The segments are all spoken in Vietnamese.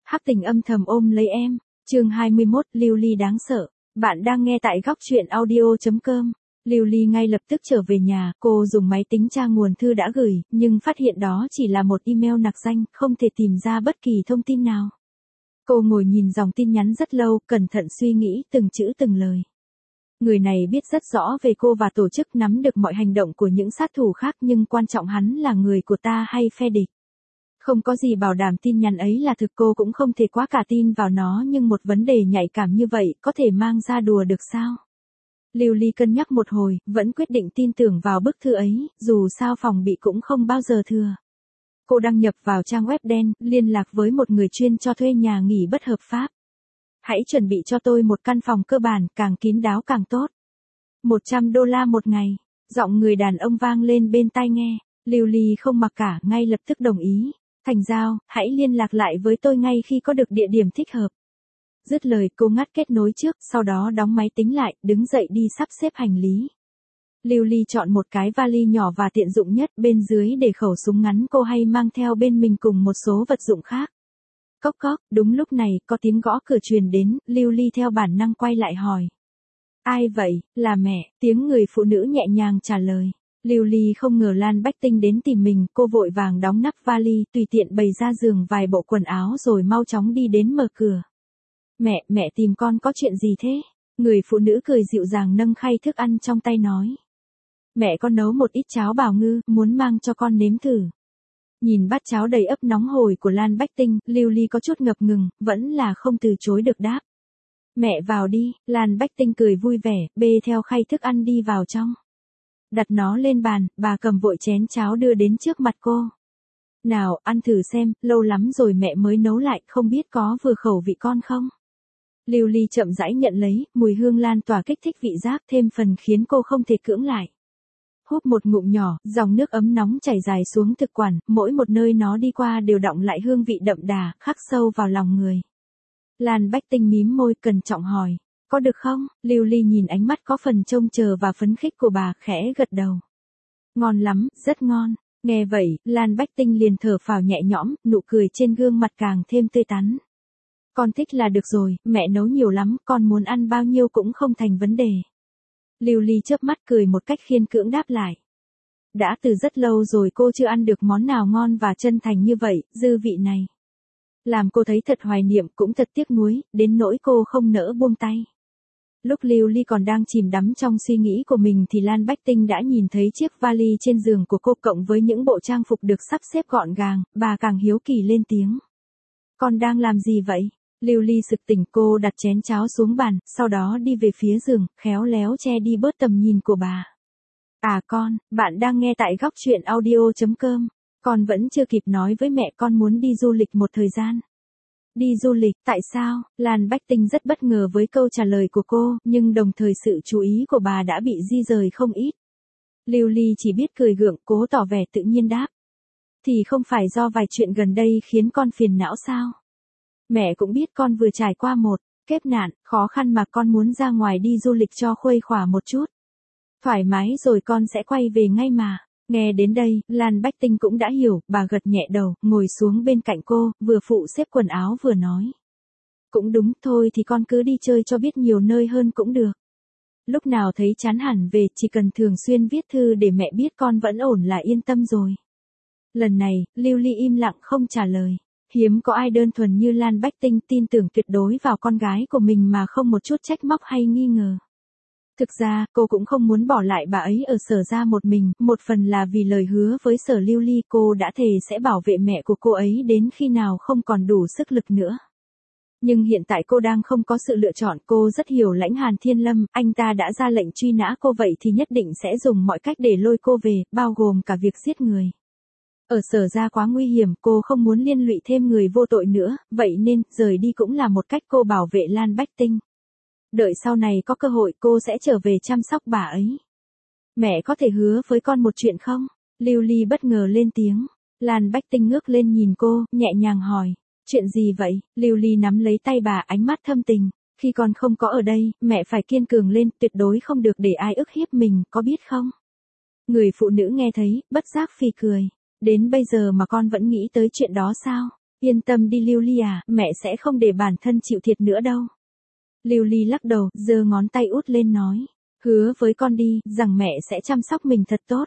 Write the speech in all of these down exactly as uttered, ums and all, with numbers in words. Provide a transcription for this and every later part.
Hắc tình âm thầm ôm lấy em. Chương hai mươi mốt, Lưu Ly đáng sợ. Bạn đang nghe tại góc truyện audio chấm com. Lưu Ly ngay lập tức trở về nhà, cô dùng máy tính tra nguồn thư đã gửi, nhưng phát hiện đó chỉ là một email nặc danh, không thể tìm ra bất kỳ thông tin nào. Cô ngồi nhìn dòng tin nhắn rất lâu, cẩn thận suy nghĩ từng chữ từng lời. Người này biết rất rõ về cô và tổ chức, nắm được mọi hành động của những sát thủ khác, nhưng quan trọng hắn là người của ta hay phe địch. Không có gì bảo đảm tin nhắn ấy là thực, cô cũng không thể quá cả tin vào nó, nhưng một vấn đề nhạy cảm như vậy có thể mang ra đùa được sao? Lưu Ly cân nhắc một hồi, vẫn quyết định tin tưởng vào bức thư ấy, dù sao phòng bị cũng không bao giờ thừa. Cô đăng nhập vào trang web đen, liên lạc với một người chuyên cho thuê nhà nghỉ bất hợp pháp. Hãy chuẩn bị cho tôi một căn phòng cơ bản, càng kín đáo càng tốt. một trăm đô la một ngày. Giọng người đàn ông vang lên bên tai nghe. Lưu Ly không mặc cả, ngay lập tức đồng ý. Thành giao, hãy liên lạc lại với tôi ngay khi có được địa điểm thích hợp. Dứt lời cô ngắt kết nối trước, sau đó đóng máy tính lại, đứng dậy đi sắp xếp hành lý. Lưu Ly chọn một cái vali nhỏ và tiện dụng nhất, bên dưới để khẩu súng ngắn cô hay mang theo bên mình cùng một số vật dụng khác. Cốc cốc, đúng lúc này, có tiếng gõ cửa truyền đến, Lưu Ly theo bản năng quay lại hỏi. Ai vậy? Là mẹ, tiếng người phụ nữ nhẹ nhàng trả lời. Lưu Ly không ngờ Lan Bách Tinh đến tìm mình, cô vội vàng đóng nắp vali, tùy tiện bày ra giường vài bộ quần áo rồi mau chóng đi đến mở cửa. Mẹ, mẹ tìm con có chuyện gì thế? Người phụ nữ cười dịu dàng nâng khay thức ăn trong tay nói. Mẹ con nấu một ít cháo bào ngư, muốn mang cho con nếm thử. Nhìn bát cháo đầy ấp nóng hổi của Lan Bách Tinh, Lưu Ly có chút ngập ngừng, vẫn là không từ chối được đáp. Mẹ vào đi, Lan Bách Tinh cười vui vẻ, bê theo khay thức ăn đi vào trong. Đặt nó lên bàn, bà cầm vội chén cháo đưa đến trước mặt cô. Nào, ăn thử xem, lâu lắm rồi mẹ mới nấu lại, không biết có vừa khẩu vị con không? Lưu Ly chậm rãi nhận lấy, mùi hương lan tỏa kích thích vị giác, thêm phần khiến cô không thể cưỡng lại. Húp một ngụm nhỏ, dòng nước ấm nóng chảy dài xuống thực quản, mỗi một nơi nó đi qua đều đọng lại hương vị đậm đà, khắc sâu vào lòng người. Lan Bách Tinh mím môi, cẩn trọng hỏi, có được không? Lưu Ly nhìn ánh mắt có phần trông chờ và phấn khích của bà, khẽ gật đầu. Ngon lắm, rất ngon. Nghe vậy, Lan Bách Tinh liền thở phào nhẹ nhõm, nụ cười trên gương mặt càng thêm tươi tắn. Con thích là được rồi, mẹ nấu nhiều lắm, con muốn ăn bao nhiêu cũng không thành vấn đề. Lưu Ly chớp mắt cười một cách khiên cưỡng đáp lại. Đã từ rất lâu rồi cô chưa ăn được món nào ngon và chân thành như vậy, dư vị này. Làm cô thấy thật hoài niệm, cũng thật tiếc nuối, đến nỗi cô không nỡ buông tay. Lúc Lưu Ly còn đang chìm đắm trong suy nghĩ của mình thì Lan Bách Tinh đã nhìn thấy chiếc vali trên giường của cô cộng với những bộ trang phục được sắp xếp gọn gàng, bà càng hiếu kỳ lên tiếng. Con đang làm gì vậy? Lưu Ly sực tỉnh, cô đặt chén cháo xuống bàn, sau đó đi về phía giường, khéo léo che đi bớt tầm nhìn của bà. À con, bạn đang nghe tại góc truyện audio chấm com. Con vẫn chưa kịp nói với mẹ con muốn đi du lịch một thời gian. Đi du lịch, tại sao? Lan Bách Tinh rất bất ngờ với câu trả lời của cô, nhưng đồng thời sự chú ý của bà đã bị di rời không ít. Lưu Ly chỉ biết cười gượng, cố tỏ vẻ tự nhiên đáp. Thì không phải do vài chuyện gần đây khiến con phiền não sao? Mẹ cũng biết con vừa trải qua một kiếp nạn, khó khăn mà con muốn ra ngoài đi du lịch cho khuây khỏa một chút. Thoải mái rồi con sẽ quay về ngay mà. Nghe đến đây, Lan Bách Tinh cũng đã hiểu, bà gật nhẹ đầu, ngồi xuống bên cạnh cô, vừa phụ xếp quần áo vừa nói. Cũng đúng, thôi thì con cứ đi chơi cho biết nhiều nơi hơn cũng được. Lúc nào thấy chán hẳn về, chỉ cần thường xuyên viết thư để mẹ biết con vẫn ổn là yên tâm rồi. Lần này, Lưu Ly im lặng không trả lời. Hiếm có ai đơn thuần như Lan Bách Tinh tin tưởng tuyệt đối vào con gái của mình mà không một chút trách móc hay nghi ngờ. Thực ra, cô cũng không muốn bỏ lại bà ấy ở Sở Gia một mình, một phần là vì lời hứa với Sở Lưu Ly, cô đã thề sẽ bảo vệ mẹ của cô ấy đến khi nào không còn đủ sức lực nữa. Nhưng hiện tại cô đang không có sự lựa chọn, cô rất hiểu Lãnh Hàn Thiên Lâm, anh ta đã ra lệnh truy nã cô vậy thì nhất định sẽ dùng mọi cách để lôi cô về, bao gồm cả việc giết người. Ở Sở Gia quá nguy hiểm, cô không muốn liên lụy thêm người vô tội nữa, vậy nên, rời đi cũng là một cách cô bảo vệ Lan Bách Tinh. Đợi sau này có cơ hội cô sẽ trở về chăm sóc bà ấy. Mẹ có thể hứa với con một chuyện không? Lưu Ly bất ngờ lên tiếng. Lan Bách Tinh ngước lên nhìn cô, nhẹ nhàng hỏi. Chuyện gì vậy? Lưu Ly nắm lấy tay bà, ánh mắt thâm tình. Khi con không có ở đây, mẹ phải kiên cường lên, tuyệt đối không được để ai ức hiếp mình, có biết không? Người phụ nữ nghe thấy, bất giác phì cười. Đến bây giờ mà con vẫn nghĩ tới chuyện đó sao? Yên tâm đi Lưu Ly à, mẹ sẽ không để bản thân chịu thiệt nữa đâu. Lưu Ly lắc đầu, giơ ngón tay út lên nói. Hứa với con đi, rằng mẹ sẽ chăm sóc mình thật tốt.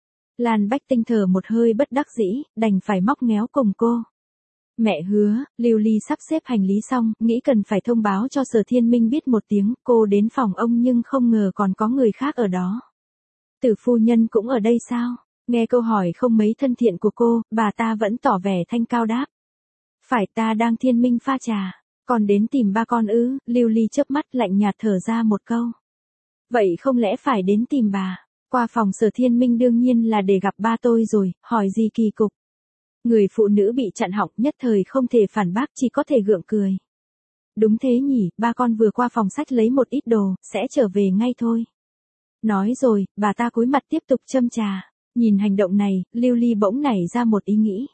Lan Bách Tinh thở một hơi bất đắc dĩ, đành phải móc méo cùng cô. Mẹ hứa, Lưu Ly sắp xếp hành lý xong, nghĩ cần phải thông báo cho Sở Thiên Minh biết một tiếng, cô đến phòng ông nhưng không ngờ còn có người khác ở đó. Tử phu nhân cũng ở đây sao? Nghe câu hỏi không mấy thân thiện của cô, bà ta vẫn tỏ vẻ thanh cao đáp. Phải, ta đang Thiên Minh pha trà, còn đến tìm ba con ư? Lưu Ly chớp mắt lạnh nhạt thở ra một câu. Vậy không lẽ phải đến tìm bà? Qua phòng Sở Thiên Minh đương nhiên là để gặp ba tôi rồi, hỏi gì kỳ cục. Người phụ nữ bị chặn họng nhất thời không thể phản bác, chỉ có thể gượng cười. Đúng thế nhỉ, ba con vừa qua phòng sách lấy một ít đồ, sẽ trở về ngay thôi. Nói rồi, bà ta cúi mặt tiếp tục châm trà. Nhìn hành động này, Lưu Ly bỗng nảy ra một ý nghĩ.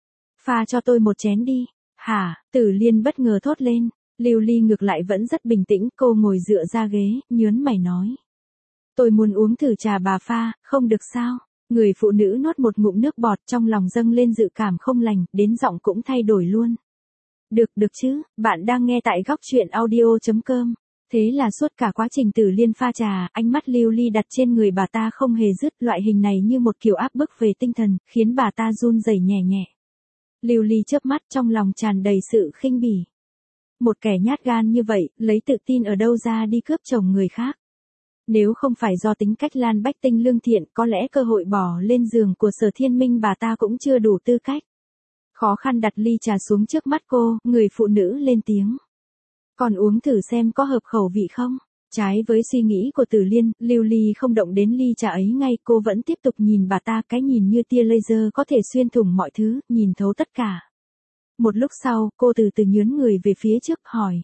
Pha cho tôi một chén đi. Hả? Tử Liên bất ngờ thốt lên. Lưu Ly ngược lại vẫn rất bình tĩnh, cô ngồi dựa ra ghế, nhớn mày nói. Tôi muốn uống thử trà bà pha, không được sao? Người phụ nữ nuốt một ngụm nước bọt, trong lòng dâng lên dự cảm không lành, đến giọng cũng thay đổi luôn. Được, được chứ, bạn đang nghe tại góc truyện audio chấm com. Thế là suốt cả quá trình Tử Liên pha trà, ánh mắt Lưu Ly đặt trên người bà ta không hề dứt, loại hình này như một kiểu áp bức về tinh thần, khiến bà ta run rẩy nhẹ nhẹ. Lưu Ly chớp mắt, trong lòng tràn đầy sự khinh bỉ. Một kẻ nhát gan như vậy, lấy tự tin ở đâu ra đi cướp chồng người khác. Nếu không phải do tính cách Lan Bách Tinh lương thiện, có lẽ cơ hội bỏ lên giường của Sở Thiên Minh bà ta cũng chưa đủ tư cách. Khó khăn đặt ly trà xuống trước mắt cô, người phụ nữ lên tiếng. Còn uống thử xem có hợp khẩu vị không? Trái với suy nghĩ của Tử Liên, Lưu Ly không động đến ly trà ấy ngay, cô vẫn tiếp tục nhìn bà ta, cái nhìn như tia laser có thể xuyên thủng mọi thứ, nhìn thấu tất cả. Một lúc sau, cô từ từ nhướn người về phía trước, hỏi.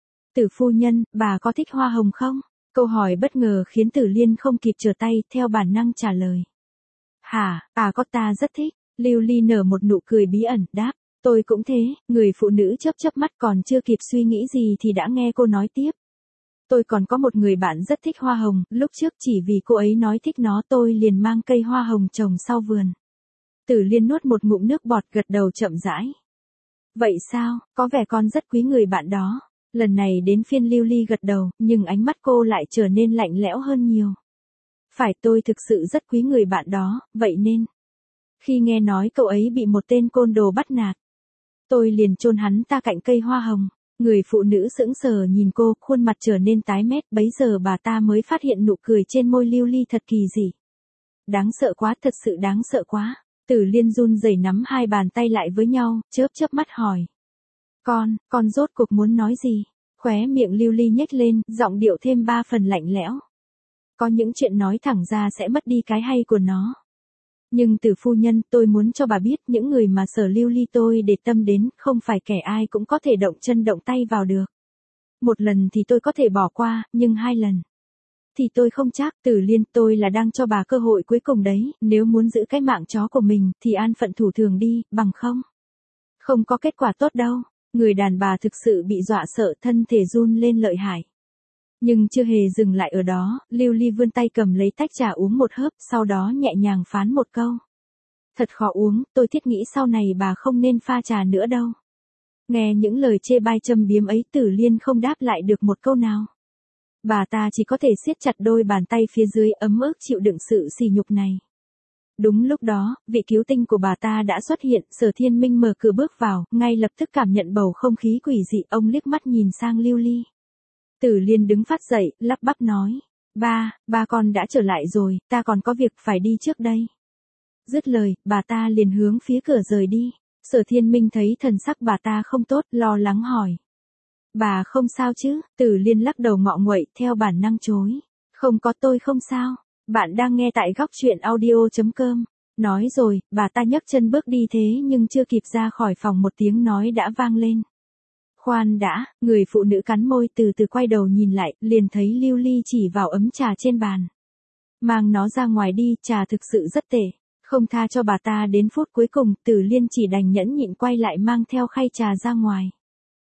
Tử phu nhân, bà có thích hoa hồng không? Câu hỏi bất ngờ khiến Tử Liên không kịp trở tay, theo bản năng trả lời. Hả, à có, ta rất thích. Lưu Ly nở một nụ cười bí ẩn, đáp. Tôi cũng thế. Người phụ nữ chớp chớp mắt, còn chưa kịp suy nghĩ gì thì đã nghe cô nói tiếp. Tôi còn có một người bạn rất thích hoa hồng, lúc trước chỉ vì cô ấy nói thích nó tôi liền mang cây hoa hồng trồng sau vườn. Tử Liên nuốt một ngụm nước bọt, gật đầu chậm rãi. Vậy sao, có vẻ con rất quý người bạn đó. Lần này đến phiên Lưu Ly gật đầu, nhưng ánh mắt cô lại trở nên lạnh lẽo hơn nhiều. Phải, tôi thực sự rất quý người bạn đó, vậy nên. Khi nghe nói cậu ấy bị một tên côn đồ bắt nạt, tôi liền chôn hắn ta cạnh cây hoa hồng. Người phụ nữ sững sờ nhìn cô, khuôn mặt trở nên tái mét, bấy giờ bà ta mới phát hiện nụ cười trên môi Lưu Ly thật kỳ dị. Đáng sợ quá, thật sự đáng sợ quá. Tử Liên run rẩy nắm hai bàn tay lại với nhau, chớp chớp mắt hỏi. Con, con rốt cuộc muốn nói gì? Khóe miệng Lưu Ly nhếch lên, giọng điệu thêm ba phần lạnh lẽo. Có những chuyện nói thẳng ra sẽ mất đi cái hay của nó. Nhưng Tử phu nhân, tôi muốn cho bà biết những người mà Sở Lưu Ly tôi để tâm đến, không phải kẻ ai cũng có thể động chân động tay vào được. Một lần thì tôi có thể bỏ qua, nhưng hai lần thì tôi không chắc. Tử Liên, tôi là đang cho bà cơ hội cuối cùng đấy, nếu muốn giữ cái mạng chó của mình thì an phận thủ thường đi, bằng không không có kết quả tốt đâu. Người đàn bà thực sự bị dọa sợ, thân thể run lên lợi hại. Nhưng chưa hề dừng lại ở đó, Lưu Ly vươn tay cầm lấy tách trà uống một hớp, sau đó nhẹ nhàng phán một câu. Thật khó uống, tôi thiết nghĩ sau này bà không nên pha trà nữa đâu. Nghe những lời chê bai châm biếm ấy, Tử Liên không đáp lại được một câu nào. Bà ta chỉ có thể siết chặt đôi bàn tay phía dưới, ấm ức chịu đựng sự sỉ nhục này. Đúng lúc đó, vị cứu tinh của bà ta đã xuất hiện, Sở Thiên Minh mở cửa bước vào, ngay lập tức cảm nhận bầu không khí quỷ dị, ông liếc mắt nhìn sang Lưu Ly. Tử Liên đứng phát dậy, lắp bắp nói. Ba, ba con đã trở lại rồi, ta còn có việc phải đi trước đây. Dứt lời, bà ta liền hướng phía cửa rời đi. Sở Thiên Minh thấy thần sắc bà ta không tốt, lo lắng hỏi. Bà không sao chứ? Tử Liên lắc đầu ngọ nguậy, theo bản năng chối. Không có, tôi không sao. Bạn đang nghe tại góc truyện audio chấm com. Nói rồi, bà ta nhấc chân bước đi, thế nhưng chưa kịp ra khỏi phòng một tiếng nói đã vang lên. Khoan đã, người phụ nữ cắn môi từ từ quay đầu nhìn lại, liền thấy Lưu Ly chỉ vào ấm trà trên bàn. Mang nó ra ngoài đi, trà thực sự rất tệ. Không tha cho bà ta đến phút cuối cùng, Tử Liên chỉ đành nhẫn nhịn quay lại mang theo khay trà ra ngoài.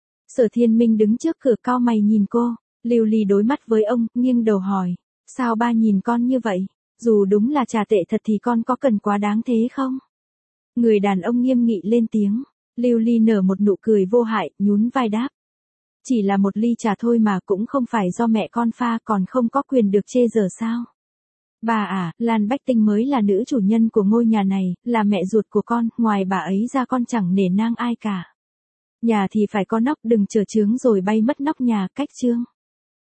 Sở Thiên Minh đứng trước cửa cau mày nhìn cô. Lưu Ly đối mắt với ông, nghiêng đầu hỏi. Sao ba nhìn con như vậy? Dù đúng là trà tệ thật thì con có cần quá đáng thế không? Người đàn ông nghiêm nghị lên tiếng. Lưu Ly nở một nụ cười vô hại, nhún vai đáp. Chỉ là một ly trà thôi mà, cũng không phải do mẹ con pha, còn không có quyền được chê giờ sao. Bà à, Lan Bách Tinh mới là nữ chủ nhân của ngôi nhà này, là mẹ ruột của con, ngoài bà ấy ra con chẳng nể nang ai cả. Nhà thì phải có nóc, đừng trở chướng rồi bay mất nóc nhà, cách chương.